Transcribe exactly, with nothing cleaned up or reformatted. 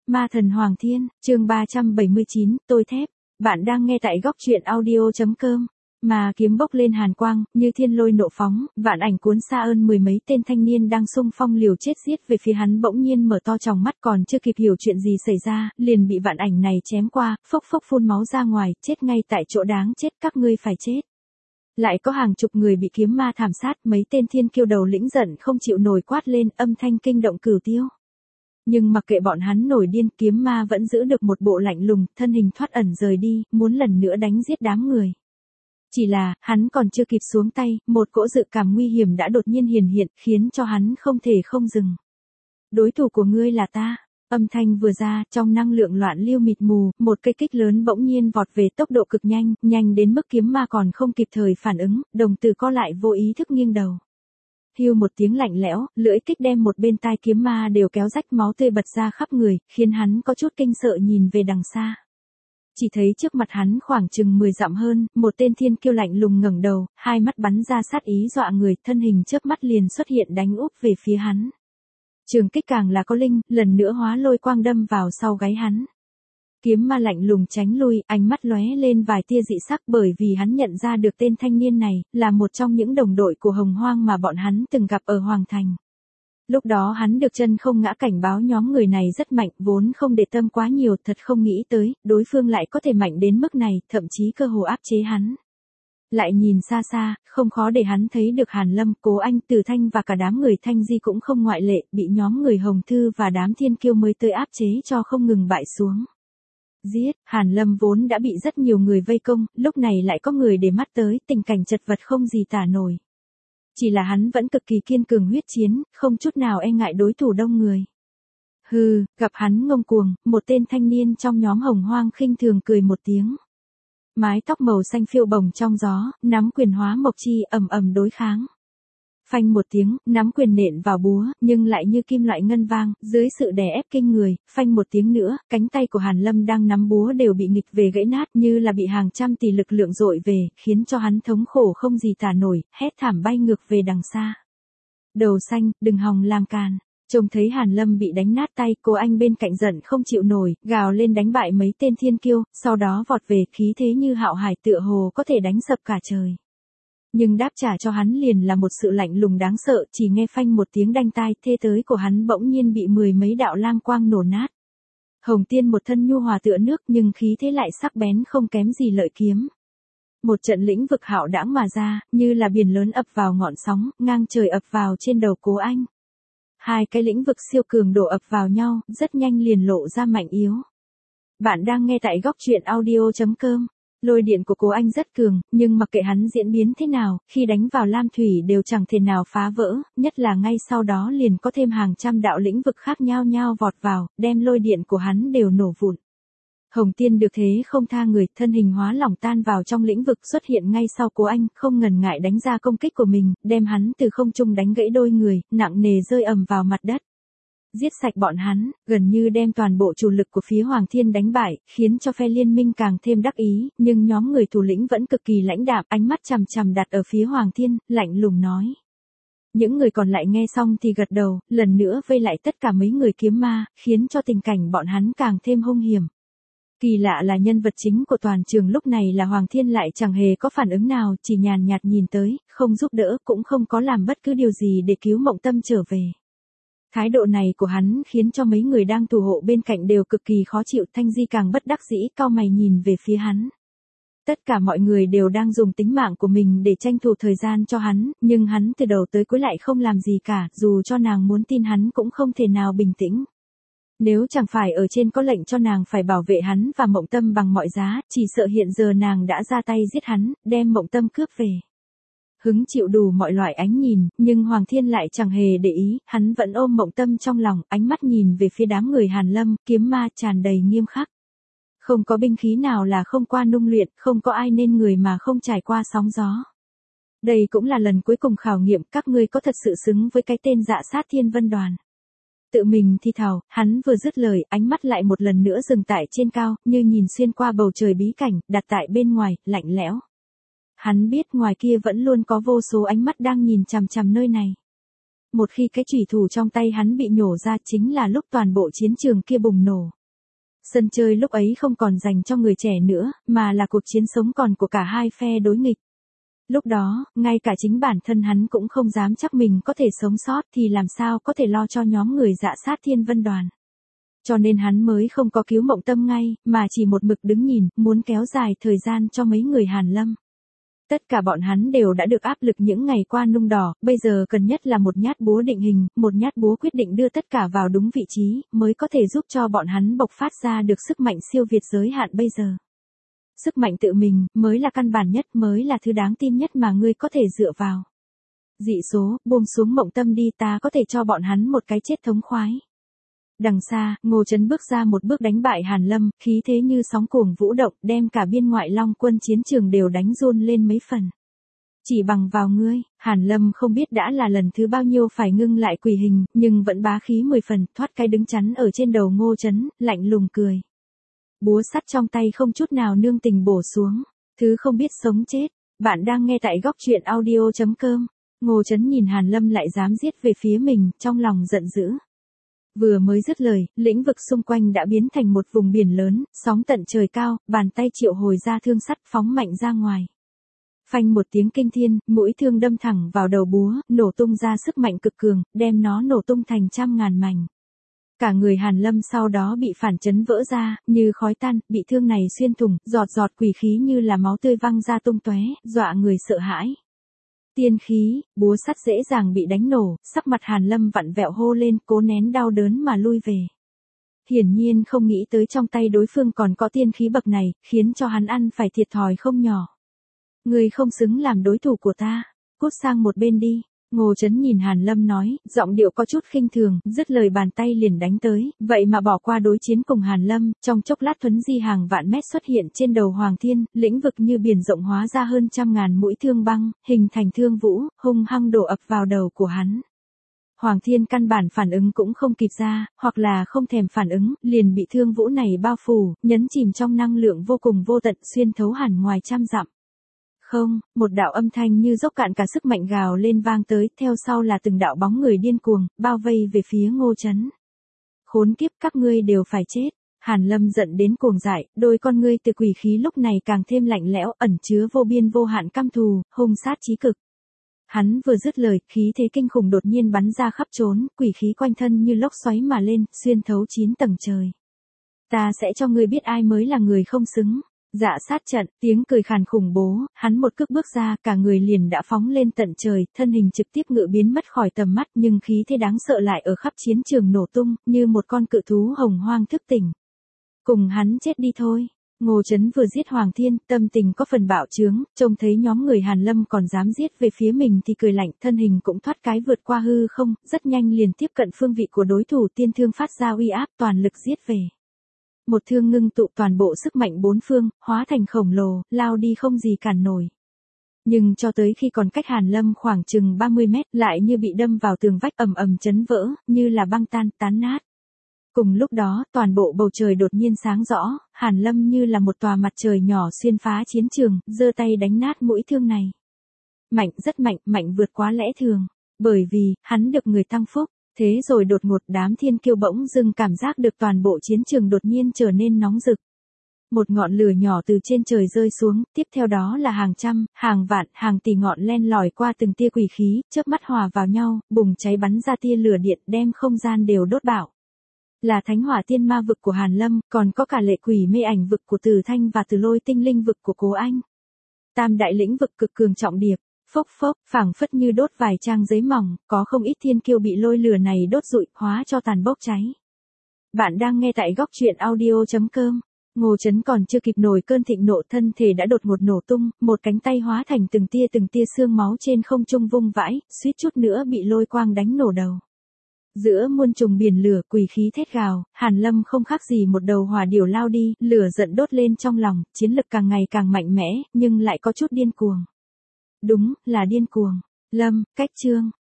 Ma thần Hoàng Thiên, chương ba trăm bảy mươi chín, tôi thép. Bạn đang nghe tại góc truyện audio chấm com. Mà kiếm bốc lên hàn quang, như thiên lôi nộ phóng, vạn ảnh cuốn xa ơn mười mấy tên thanh niên đang xung phong liều chết giết về phía hắn bỗng nhiên mở to tròng mắt còn chưa kịp hiểu chuyện gì xảy ra, liền bị vạn ảnh này chém qua, phốc phốc phun máu ra ngoài, chết ngay tại chỗ đáng chết, các ngươi phải chết. Lại có hàng chục người bị kiếm ma thảm sát, mấy tên thiên kiêu đầu lĩnh giận không chịu nổi quát lên, âm thanh kinh động cửu tiêu. Nhưng mặc kệ bọn hắn nổi điên, kiếm ma vẫn giữ được một bộ lạnh lùng, thân hình thoát ẩn rời đi, muốn lần nữa đánh giết đám người. Chỉ là, hắn còn chưa kịp xuống tay, một cỗ dự cảm nguy hiểm đã đột nhiên hiển hiện, khiến cho hắn không thể không dừng. Đối thủ của ngươi là ta. Âm thanh vừa ra, trong năng lượng loạn lưu mịt mù, một cây kích lớn bỗng nhiên vọt về tốc độ cực nhanh, nhanh đến mức kiếm ma còn không kịp thời phản ứng, đồng tử co lại vô ý thức nghiêng đầu. Hưu một tiếng lạnh lẽo, lưỡi kích đem một bên tai kiếm ma đều kéo rách, máu tươi bật ra khắp người, khiến hắn có chút kinh sợ nhìn về đằng xa. Chỉ thấy trước mặt hắn khoảng chừng mười dặm hơn, một tên thiên kiêu lạnh lùng ngẩng đầu, hai mắt bắn ra sát ý dọa người, thân hình chớp mắt liền xuất hiện đánh úp về phía hắn. Trường kích càng là có linh, lần nữa hóa lôi quang đâm vào sau gáy hắn. Kiếm ma lạnh lùng tránh lui, ánh mắt lóe lên vài tia dị sắc bởi vì hắn nhận ra được tên thanh niên này, là một trong những đồng đội của Hồng Hoang mà bọn hắn từng gặp ở Hoàng Thành. Lúc đó hắn được chân không ngã cảnh báo nhóm người này rất mạnh, vốn không để tâm quá nhiều, thật không nghĩ tới, đối phương lại có thể mạnh đến mức này, thậm chí cơ hồ áp chế hắn. Lại nhìn xa xa, không khó để hắn thấy được Hàn Lâm, Cố Anh, Từ Thanh và cả đám người Thanh Di cũng không ngoại lệ, bị nhóm người Hồng Thư và đám thiên kiêu mới tới áp chế cho không ngừng bại xuống. Giết, Hàn Lâm vốn đã bị rất nhiều người vây công, lúc này lại có người để mắt tới, tình cảnh chật vật không gì tả nổi. Chỉ là hắn vẫn cực kỳ kiên cường huyết chiến, không chút nào e ngại đối thủ đông người. Hừ, gặp hắn ngông cuồng, một tên thanh niên trong nhóm Hồng Hoang khinh thường cười một tiếng. Mái tóc màu xanh phiêu bồng trong gió, nắm quyền hóa mộc chi ầm ầm đối kháng. Phanh một tiếng, nắm quyền nện vào búa, nhưng lại như kim loại ngân vang, dưới sự đè ép kinh người, phanh một tiếng nữa, cánh tay của Hàn Lâm đang nắm búa đều bị nghịch về gãy nát như là bị hàng trăm tỷ lực lượng dội về, khiến cho hắn thống khổ không gì tả nổi, hét thảm bay ngược về đằng xa. Đầu xanh, đừng hòng làm càn. Trông thấy Hàn Lâm bị đánh nát tay, Cố Anh bên cạnh giận không chịu nổi, gào lên đánh bại mấy tên thiên kiêu, sau đó vọt về, khí thế như hạo hải tựa hồ có thể đánh sập cả trời. Nhưng đáp trả cho hắn liền là một sự lạnh lùng đáng sợ, chỉ nghe phanh một tiếng đanh tai, thê tới của hắn bỗng nhiên bị mười mấy đạo lam quang nổ nát. Hồng Tiên một thân nhu hòa tựa nước nhưng khí thế lại sắc bén không kém gì lợi kiếm. Một trận lĩnh vực hạo đãng mà ra, như là biển lớn ập vào ngọn sóng, ngang trời ập vào trên đầu Cố Anh. Hai cái lĩnh vực siêu cường đổ ập vào nhau, rất nhanh liền lộ ra mạnh yếu. Bạn đang nghe tại góc truyện audio chấm com. Lôi điện của Cố Anh rất cường, nhưng mặc kệ hắn diễn biến thế nào, khi đánh vào lam thủy đều chẳng thể nào phá vỡ, nhất là ngay sau đó liền có thêm hàng trăm đạo lĩnh vực khác nhau nhau vọt vào, đem lôi điện của hắn đều nổ vụn. Hồng Tiên được thế không tha người, thân hình hóa lỏng tan vào trong lĩnh vực xuất hiện ngay sau Cố Anh, không ngần ngại đánh ra công kích của mình, đem hắn từ không trung đánh gãy đôi người, nặng nề rơi ầm vào mặt đất. Giết sạch bọn hắn, gần như đem toàn bộ chủ lực của phía Hoàng Thiên đánh bại, khiến cho phe liên minh càng thêm đắc ý, nhưng nhóm người thủ lĩnh vẫn cực kỳ lãnh đạm, ánh mắt chằm chằm đặt ở phía Hoàng Thiên, lạnh lùng nói. Những người còn lại nghe xong thì gật đầu, lần nữa vây lại tất cả mấy người kiếm ma, khiến cho tình cảnh bọn hắn càng thêm hung hiểm. Kỳ lạ là nhân vật chính của toàn trường lúc này là Hoàng Thiên lại chẳng hề có phản ứng nào, chỉ nhàn nhạt nhìn tới, không giúp đỡ, cũng không có làm bất cứ điều gì để cứu Mộng Tâm trở về. Thái độ này của hắn khiến cho mấy người đang thủ hộ bên cạnh đều cực kỳ khó chịu, Thanh Di càng bất đắc dĩ cau mày nhìn về phía hắn. Tất cả mọi người đều đang dùng tính mạng của mình để tranh thủ thời gian cho hắn, nhưng hắn từ đầu tới cuối lại không làm gì cả, dù cho nàng muốn tin hắn cũng không thể nào bình tĩnh. Nếu chẳng phải ở trên có lệnh cho nàng phải bảo vệ hắn và Mộng Tâm bằng mọi giá, chỉ sợ hiện giờ nàng đã ra tay giết hắn, đem Mộng Tâm cướp về. Hứng chịu đủ mọi loại ánh nhìn, nhưng Hoàng Thiên lại chẳng hề để ý, hắn vẫn ôm Mộng Tâm trong lòng, ánh mắt nhìn về phía đám người Hàn Lâm, kiếm ma tràn đầy nghiêm khắc. Không có binh khí nào là không qua nung luyện, không có ai nên người mà không trải qua sóng gió. Đây cũng là lần cuối cùng khảo nghiệm, các ngươi có thật sự xứng với cái tên Dạ Sát Thiên Vân Đoàn. Tự mình thi thào, hắn vừa dứt lời, ánh mắt lại một lần nữa dừng tại trên cao, như nhìn xuyên qua bầu trời bí cảnh, đặt tại bên ngoài, lạnh lẽo. Hắn biết ngoài kia vẫn luôn có vô số ánh mắt đang nhìn chằm chằm nơi này. Một khi cái chủy thủ trong tay hắn bị nhổ ra chính là lúc toàn bộ chiến trường kia bùng nổ. Sân chơi lúc ấy không còn dành cho người trẻ nữa, mà là cuộc chiến sống còn của cả hai phe đối nghịch. Lúc đó, ngay cả chính bản thân hắn cũng không dám chắc mình có thể sống sót thì làm sao có thể lo cho nhóm người dạ sát Thiên Vân đoàn. Cho nên hắn mới không có cứu Mộng Tâm ngay, mà chỉ một mực đứng nhìn, muốn kéo dài thời gian cho mấy người Hàn Lâm. Tất cả bọn hắn đều đã được áp lực những ngày qua nung đỏ, bây giờ cần nhất là một nhát búa định hình, một nhát búa quyết định đưa tất cả vào đúng vị trí, mới có thể giúp cho bọn hắn bộc phát ra được sức mạnh siêu việt giới hạn bây giờ. Sức mạnh tự mình, mới là căn bản nhất, mới là thứ đáng tin nhất mà ngươi có thể dựa vào. Dị số, buông xuống Mộng Tâm đi, ta có thể cho bọn hắn một cái chết thống khoái. Đằng xa, Ngô Chấn bước ra một bước đánh bại Hàn Lâm, khí thế như sóng cuồng vũ động, đem cả biên ngoại Long quân chiến trường đều đánh run lên mấy phần. Chỉ bằng vào ngươi, Hàn Lâm không biết đã là lần thứ bao nhiêu phải ngưng lại quỷ hình, nhưng vẫn bá khí mười phần, thoát cái đứng chắn ở trên đầu Ngô Chấn, lạnh lùng cười. Búa sắt trong tay không chút nào nương tình bổ xuống, thứ không biết sống chết. Bạn đang nghe tại góc truyện audio chấm com. Ngô Chấn nhìn Hàn Lâm lại dám giết về phía mình, trong lòng giận dữ. Vừa mới dứt lời, lĩnh vực xung quanh đã biến thành một vùng biển lớn, sóng tận trời cao, bàn tay triệu hồi ra thương sắt phóng mạnh ra ngoài. Phanh một tiếng kinh thiên, mũi thương đâm thẳng vào đầu búa, nổ tung ra sức mạnh cực cường, đem nó nổ tung thành trăm ngàn mảnh. Cả người Hàn Lâm sau đó bị phản chấn vỡ ra, như khói tan, bị thương này xuyên thủng, giọt giọt quỷ khí như là máu tươi văng ra tung tóe, dọa người sợ hãi. Tiên khí, búa sắt dễ dàng bị đánh nổ, sắc mặt Hàn Lâm vặn vẹo hô lên, cố nén đau đớn mà lui về. Hiển nhiên không nghĩ tới trong tay đối phương còn có tiên khí bậc này, khiến cho hắn ăn phải thiệt thòi không nhỏ. Ngươi không xứng làm đối thủ của ta, cút sang một bên đi. Ngô Chấn nhìn Hàn Lâm nói, giọng điệu có chút khinh thường, dứt lời bàn tay liền đánh tới, vậy mà bỏ qua đối chiến cùng Hàn Lâm, trong chốc lát thuấn di hàng vạn mét xuất hiện trên đầu Hoàng Thiên, lĩnh vực như biển rộng hóa ra hơn trăm ngàn mũi thương băng, hình thành thương vũ, hung hăng đổ ập vào đầu của hắn. Hoàng Thiên căn bản phản ứng cũng không kịp ra, hoặc là không thèm phản ứng, liền bị thương vũ này bao phủ, nhấn chìm trong năng lượng vô cùng vô tận xuyên thấu hẳn ngoài trăm dặm. Không, một đạo âm thanh như dốc cạn cả sức mạnh gào lên vang tới, theo sau là từng đạo bóng người điên cuồng, bao vây về phía Ngô Chấn. Khốn kiếp, các ngươi đều phải chết. Hàn Lâm giận đến cuồng dại, đôi con ngươi từ quỷ khí lúc này càng thêm lạnh lẽo, ẩn chứa vô biên vô hạn căm thù, hung sát chí cực. Hắn vừa dứt lời, khí thế kinh khủng đột nhiên bắn ra khắp trốn, quỷ khí quanh thân như lốc xoáy mà lên, xuyên thấu chín tầng trời. Ta sẽ cho ngươi biết ai mới là người không xứng. Dạ sát trận, tiếng cười khàn khủng bố, hắn một cước bước ra, cả người liền đã phóng lên tận trời, thân hình trực tiếp ngự biến mất khỏi tầm mắt, nhưng khí thế đáng sợ lại ở khắp chiến trường nổ tung, như một con cự thú hồng hoang thức tỉnh. Cùng hắn chết đi thôi. Ngô Chấn vừa giết Hoàng Thiên, tâm tình có phần bạo trướng, trông thấy nhóm người Hàn Lâm còn dám giết về phía mình thì cười lạnh, thân hình cũng thoát cái vượt qua hư không, rất nhanh liền tiếp cận phương vị của đối thủ, tiên thương phát ra uy áp, toàn lực giết về. Một thương ngưng tụ toàn bộ sức mạnh bốn phương, hóa thành khổng lồ, lao đi không gì cản nổi. Nhưng cho tới khi còn cách Hàn Lâm khoảng chừng ba mươi mét, lại như bị đâm vào tường vách ầm ầm chấn vỡ, như là băng tan, tán nát. Cùng lúc đó, toàn bộ bầu trời đột nhiên sáng rõ, Hàn Lâm như là một tòa mặt trời nhỏ xuyên phá chiến trường, giơ tay đánh nát mũi thương này. Mạnh, rất mạnh, mạnh vượt quá lẽ thường. Bởi vì, hắn được người tăng phúc. Thế rồi đột ngột đám thiên kiêu bỗng dưng cảm giác được toàn bộ chiến trường đột nhiên trở nên nóng rực. Một ngọn lửa nhỏ từ trên trời rơi xuống, tiếp theo đó là hàng trăm, hàng vạn, hàng tỷ ngọn len lỏi qua từng tia quỷ khí, chớp mắt hòa vào nhau, bùng cháy bắn ra tia lửa điện đem không gian đều đốt bạo. Là thánh hỏa tiên ma vực của Hàn Lâm, còn có cả lệ quỷ mê ảnh vực của Từ Thanh và Từ Lôi tinh linh vực của Cố Anh. Tam đại lĩnh vực cực cường trọng điệp. Phốc phốc, phảng phất như đốt vài trang giấy mỏng, có không ít thiên kiêu bị lôi lửa này đốt rụi, hóa cho tàn bốc cháy. Bạn đang nghe tại góc truyện audio chấm com. Ngô Chấn còn chưa kịp nổi cơn thịnh nộ, thân thể đã đột ngột nổ tung, một cánh tay hóa thành từng tia từng tia xương máu trên không trung vung vãi, suýt chút nữa bị lôi quang đánh nổ đầu. Giữa muôn trùng biển lửa, quỷ khí thét gào, Hàn Lâm không khác gì một đầu hỏa điểu lao đi, lửa giận đốt lên trong lòng, chiến lực càng ngày càng mạnh mẽ, nhưng lại có chút điên cuồng. Đúng, là điên cuồng. Lâm, cách chương.